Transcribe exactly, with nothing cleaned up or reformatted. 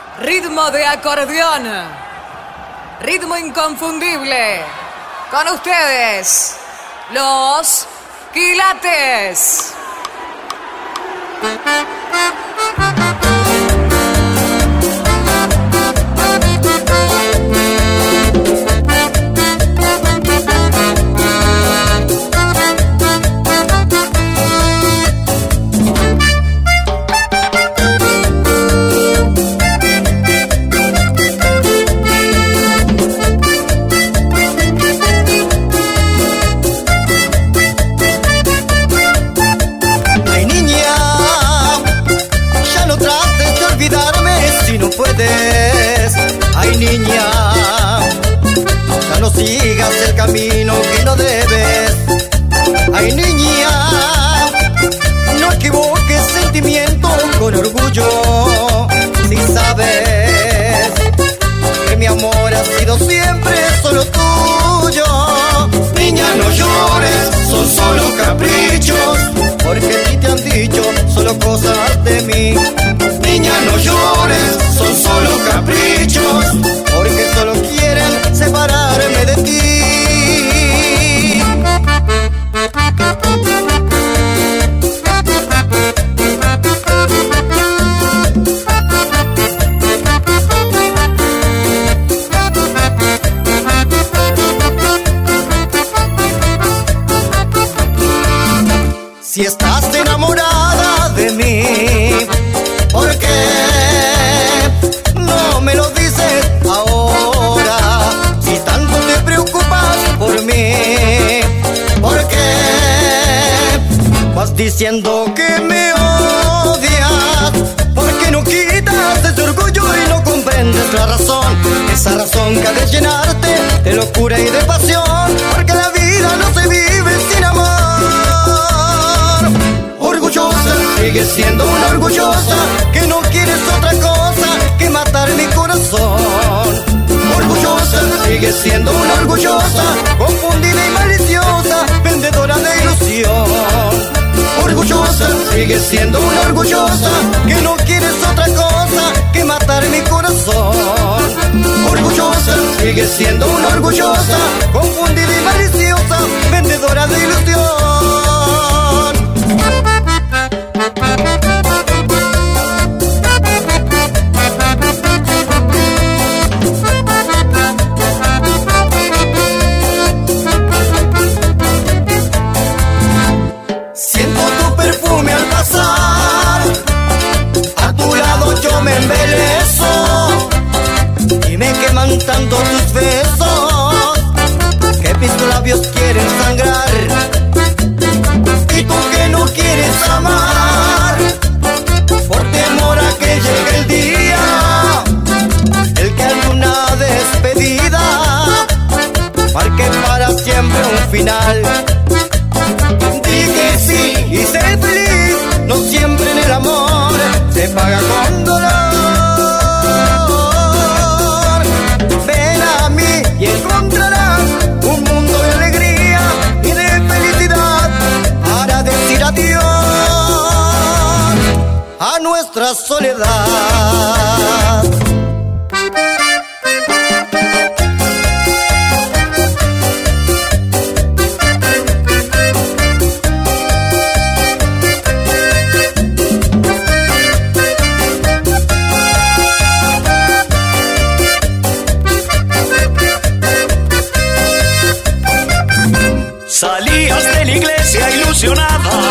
Ritmo de acordeón, ritmo inconfundible. Con ustedes, los Quilates. Ay niña, ya no sigas el camino que no debes. Ay niña, no equivoques sentimientos con orgullo. Si sabes que mi amor ha sido siempre solo tuyo. Niña, no llores, son solo caprichos, porque a ti te han dicho solo cosas de mí. Niña, no llores, son solo caprichos, porque solo quieren separarme de ti. Si estás enamorada de mí, ¿por qué no me lo dices ahora? Si tanto te preocupas por mí, ¿por qué vas diciendo que me odias? ¿Por qué no quitas ese orgullo y no comprendes la razón? Esa razón que ha de llenarte de locura y de pasión, porque la vida no se vive sin amor. Orgullosa, sigue siendo una orgullosa, que no quieres otra cosa que matar mi corazón. Orgullosa, sigue siendo una orgullosa, confundida y maliciosa, vendedora de ilusión. Orgullosa, sigue siendo una orgullosa, que no quieres otra cosa que matar mi corazón. Orgullosa, sigue siendo una orgullosa, confundida y maliciosa, vendedora de ilusión. Siento tu perfume al pasar, a tu lado yo me embelezo, y me queman tanto tus besos, que mis labios quieren sangrar. Y tú que no quieres amar, por temor a que llegue el día, el que haya una despedida, marque para siempre un final. Di que sí y sé feliz, no siempre en el amor se paga con dolor. Ven a mí y encontrarás un mundo de alegría y de felicidad para decir adiós a nuestra soledad. Salías de la iglesia ilusionada,